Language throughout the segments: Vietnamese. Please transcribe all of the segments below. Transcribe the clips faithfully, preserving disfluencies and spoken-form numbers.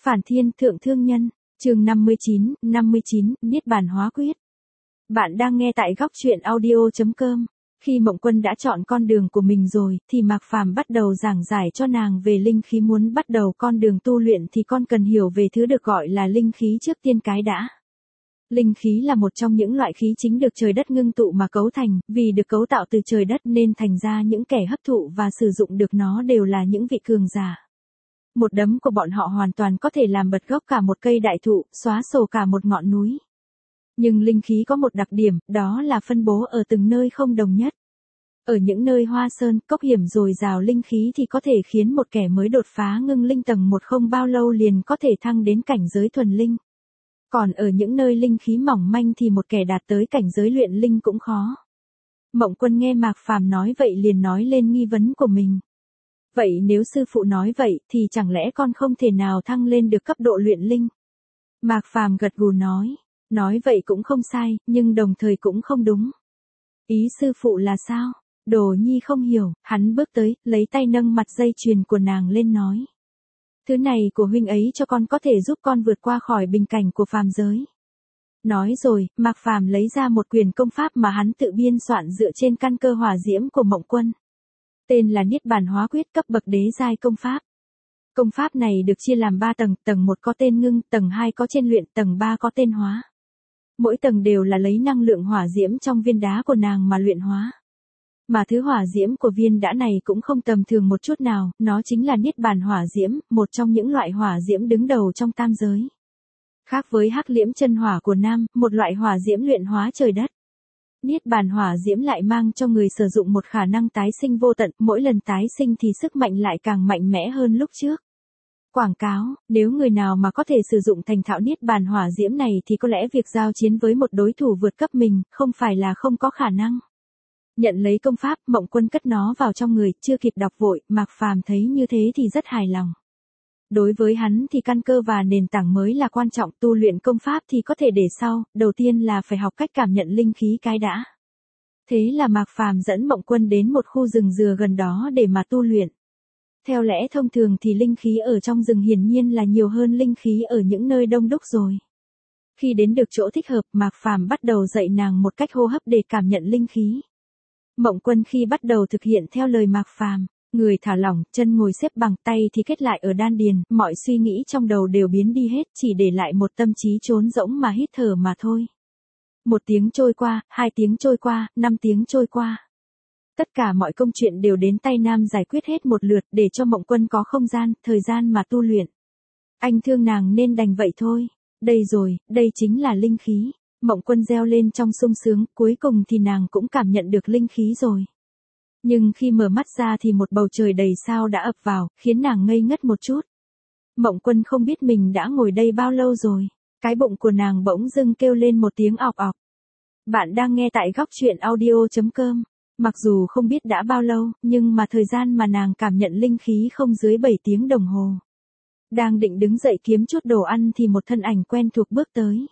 Phản Thiên Thượng Thương Nhân, chương năm mươi chín, năm mươi chín, Niết Bàn Hóa Quyết. Bạn đang nghe tại góc truyện audio chấm com. Khi Mộng Quân đã chọn con đường của mình rồi, thì Mạc Phàm bắt đầu giảng giải cho nàng về linh khí. Muốn bắt đầu con đường tu luyện thì con cần hiểu về thứ được gọi là linh khí trước tiên cái đã. Linh khí là một trong những loại khí chính được trời đất ngưng tụ mà cấu thành, vì được cấu tạo từ trời đất nên thành ra những kẻ hấp thụ và sử dụng được nó đều là những vị cường giả. Một đấm của bọn họ hoàn toàn có thể làm bật gốc cả một cây đại thụ, xóa sổ cả một ngọn núi. Nhưng linh khí có một đặc điểm, đó là phân bố ở từng nơi không đồng nhất. Ở những nơi hoa sơn, cốc hiểm dồi dào linh khí thì có thể khiến một kẻ mới đột phá ngưng linh tầng một không bao lâu liền có thể thăng đến cảnh giới thuần linh. Còn ở những nơi linh khí mỏng manh thì một kẻ đạt tới cảnh giới luyện linh cũng khó. Mộng Quân nghe Mạc Phàm nói vậy liền nói lên nghi vấn của mình. Vậy nếu sư phụ nói vậy thì chẳng lẽ con không thể nào thăng lên được cấp độ luyện linh? Mạc Phàm gật gù nói, nói vậy cũng không sai, nhưng đồng thời cũng không đúng. Ý sư phụ là sao? Đồ Nhi không hiểu, hắn bước tới, lấy tay nâng mặt dây chuyền của nàng lên nói. Thứ này của huynh ấy cho con có thể giúp con vượt qua khỏi bình cảnh của phàm giới. Nói rồi, Mạc Phàm lấy ra một quyền công pháp mà hắn tự biên soạn dựa trên căn cơ hỏa diễm của Mộng Quân. Tên là Niết Bàn Hóa Quyết, cấp bậc đế giai công pháp. Công pháp này được chia làm ba tầng, tầng một có tên ngưng, tầng hai có trên luyện, tầng ba có tên hóa. Mỗi tầng đều là lấy năng lượng hỏa diễm trong viên đá của nàng mà luyện hóa. Mà thứ hỏa diễm của viên đá này cũng không tầm thường một chút nào, nó chính là Niết Bàn hỏa diễm, một trong những loại hỏa diễm đứng đầu trong tam giới. Khác với Hắc Liễm chân hỏa của nam, một loại hỏa diễm luyện hóa trời đất. Niết Bàn hỏa diễm lại mang cho người sử dụng một khả năng tái sinh vô tận, mỗi lần tái sinh thì sức mạnh lại càng mạnh mẽ hơn lúc trước. Quảng cáo, nếu người nào mà có thể sử dụng thành thạo Niết Bàn hỏa diễm này thì có lẽ việc giao chiến với một đối thủ vượt cấp mình, không phải là không có khả năng. Nhận lấy công pháp, Mộng Quân cất nó vào trong người, chưa kịp đọc vội, Mạc Phàm thấy như thế thì rất hài lòng. Đối với hắn thì căn cơ và nền tảng mới là quan trọng, tu luyện công pháp thì có thể để sau, đầu tiên là phải học cách cảm nhận linh khí cái đã. Thế là Mạc Phàm dẫn Mộng Quân đến một khu rừng dừa gần đó để mà tu luyện. Theo lẽ thông thường thì linh khí ở trong rừng hiển nhiên là nhiều hơn linh khí ở những nơi đông đúc rồi. Khi đến được chỗ thích hợp, Mạc Phàm bắt đầu dạy nàng một cách hô hấp để cảm nhận linh khí. Mộng Quân khi bắt đầu thực hiện theo lời Mạc Phàm, người thả lỏng, chân ngồi xếp bằng, tay thì kết lại ở đan điền, mọi suy nghĩ trong đầu đều biến đi hết, chỉ để lại một tâm trí trống rỗng mà hít thở mà thôi. Một tiếng trôi qua, hai tiếng trôi qua, năm tiếng trôi qua. Tất cả mọi công chuyện đều đến tay nam giải quyết hết một lượt để cho Mộng Quân có không gian, thời gian mà tu luyện. Anh thương nàng nên đành vậy thôi. Đây rồi, đây chính là linh khí. Mộng Quân reo lên trong sung sướng, cuối cùng thì nàng cũng cảm nhận được linh khí rồi. Nhưng khi mở mắt ra thì một bầu trời đầy sao đã ập vào, khiến nàng ngây ngất một chút. Mộng Quân không biết mình đã ngồi đây bao lâu rồi. Cái bụng của nàng bỗng dưng kêu lên một tiếng ọc ọc. Bạn đang nghe tại góc truyện audio chấm com. Mặc dù không biết đã bao lâu, nhưng mà thời gian mà nàng cảm nhận linh khí không dưới bảy tiếng đồng hồ. Đang định đứng dậy kiếm chút đồ ăn thì một thân ảnh quen thuộc bước tới.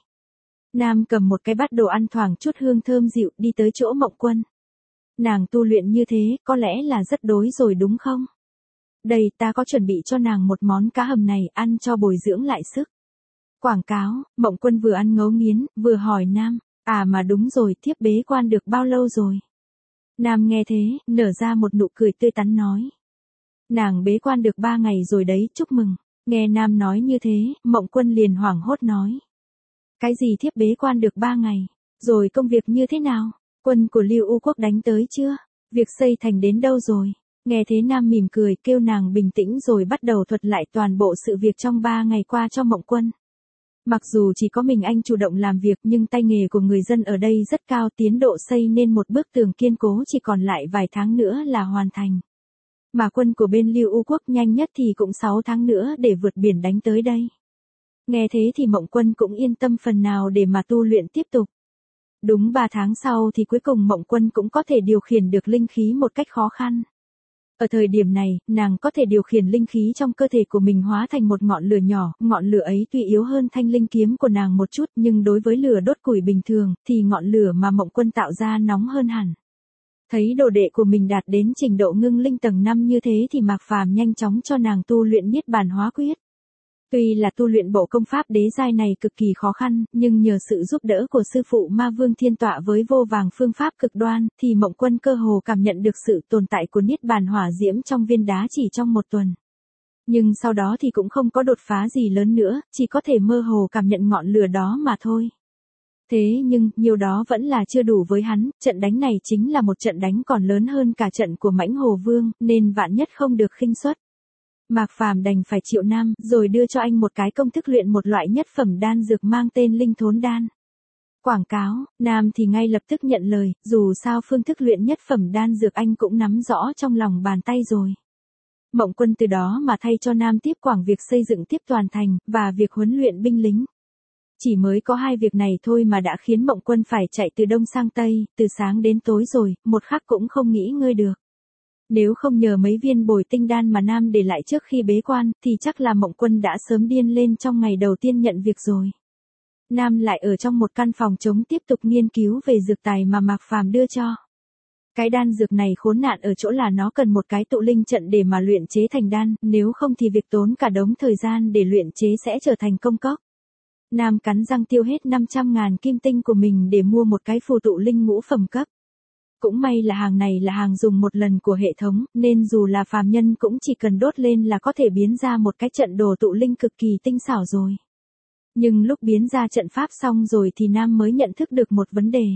Nam cầm một cái bát đồ ăn thoảng chút hương thơm dịu đi tới chỗ Mộng Quân. Nàng tu luyện như thế, có lẽ là rất đói rồi đúng không? Đây, ta có chuẩn bị cho nàng một món cá hầm này, ăn cho bồi dưỡng lại sức. Quảng cáo, Mộng Quân vừa ăn ngấu nghiến, vừa hỏi Nam, à mà đúng rồi, thiếp bế quan được bao lâu rồi? Nam nghe thế, nở ra một nụ cười tươi tắn nói. Nàng bế quan được ba ngày rồi đấy, chúc mừng. Nghe Nam nói như thế, Mộng Quân liền hoảng hốt nói. Cái gì thiếp bế quan được ba ngày? Rồi công việc như thế nào? Quân của Lưu U Quốc đánh tới chưa? Việc xây thành đến đâu rồi? Nghe thế Nam mỉm cười kêu nàng bình tĩnh rồi bắt đầu thuật lại toàn bộ sự việc trong ba ngày qua cho Mộng Quân. Mặc dù chỉ có mình anh chủ động làm việc nhưng tay nghề của người dân ở đây rất cao, tiến độ xây nên một bức tường kiên cố chỉ còn lại vài tháng nữa là hoàn thành. Mà quân của bên Lưu U Quốc nhanh nhất thì cũng sáu tháng nữa để vượt biển đánh tới đây. Nghe thế thì Mộng Quân cũng yên tâm phần nào để mà tu luyện tiếp tục. Đúng ba tháng sau thì cuối cùng Mộng Quân cũng có thể điều khiển được linh khí một cách khó khăn. Ở thời điểm này, nàng có thể điều khiển linh khí trong cơ thể của mình hóa thành một ngọn lửa nhỏ, ngọn lửa ấy tuy yếu hơn thanh linh kiếm của nàng một chút nhưng đối với lửa đốt củi bình thường thì ngọn lửa mà Mộng Quân tạo ra nóng hơn hẳn. Thấy đồ đệ của mình đạt đến trình độ ngưng linh tầng năm như thế thì Mạc Phàm nhanh chóng cho nàng tu luyện Niết Bàn Hóa Quyết. Tuy là tu luyện bộ công pháp đế giai này cực kỳ khó khăn, nhưng nhờ sự giúp đỡ của sư phụ Ma Vương Thiên Tọa với vô vàng phương pháp cực đoan, thì Mộng Quân cơ hồ cảm nhận được sự tồn tại của Niết Bàn hỏa diễm trong viên đá chỉ trong một tuần. Nhưng sau đó thì cũng không có đột phá gì lớn nữa, chỉ có thể mơ hồ cảm nhận ngọn lửa đó mà thôi. Thế nhưng, nhiều đó vẫn là chưa đủ với hắn, trận đánh này chính là một trận đánh còn lớn hơn cả trận của Mãnh Hồ Vương, nên vạn nhất không được khinh suất. Mạc Phàm đành phải chịu Nam, rồi đưa cho anh một cái công thức luyện một loại nhất phẩm đan dược mang tên Linh Thốn Đan. Quảng cáo, Nam thì ngay lập tức nhận lời, dù sao phương thức luyện nhất phẩm đan dược anh cũng nắm rõ trong lòng bàn tay rồi. Mộng Quân từ đó mà thay cho Nam tiếp quản việc xây dựng tiếp toàn thành, và việc huấn luyện binh lính. Chỉ mới có hai việc này thôi mà đã khiến Mộng Quân phải chạy từ đông sang tây, từ sáng đến tối rồi, một khắc cũng không nghỉ ngơi được. Nếu không nhờ mấy viên bồi tinh đan mà Nam để lại trước khi bế quan, thì chắc là Mộng Quân đã sớm điên lên trong ngày đầu tiên nhận việc rồi. Nam lại ở trong một căn phòng trống tiếp tục nghiên cứu về dược tài mà Mạc Phàm đưa cho. Cái đan dược này khốn nạn ở chỗ là nó cần một cái tụ linh trận để mà luyện chế thành đan, nếu không thì việc tốn cả đống thời gian để luyện chế sẽ trở thành công cốc. Nam cắn răng tiêu hết năm trăm ngàn kim tinh của mình để mua một cái phù tụ linh ngũ phẩm cấp. Cũng may là hàng này là hàng dùng một lần của hệ thống, nên dù là phàm nhân cũng chỉ cần đốt lên là có thể biến ra một cái trận đồ tụ linh cực kỳ tinh xảo rồi. Nhưng lúc biến ra trận pháp xong rồi thì Nam mới nhận thức được một vấn đề.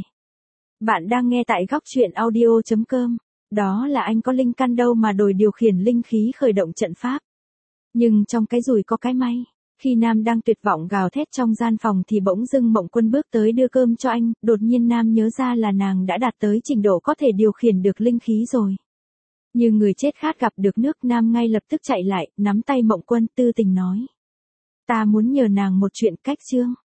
Bạn đang nghe tại góc truyện audio chấm com, đó là anh có linh căn đâu mà đòi điều khiển linh khí khởi động trận pháp. Nhưng trong cái rủi có cái may. Khi Nam đang tuyệt vọng gào thét trong gian phòng thì bỗng dưng Mộng Quân bước tới đưa cơm cho anh, đột nhiên Nam nhớ ra là nàng đã đạt tới trình độ có thể điều khiển được linh khí rồi. Như người chết khát gặp được nước, Nam ngay lập tức chạy lại, nắm tay Mộng Quân tư tình nói. Ta muốn nhờ nàng một chuyện. Cách chương.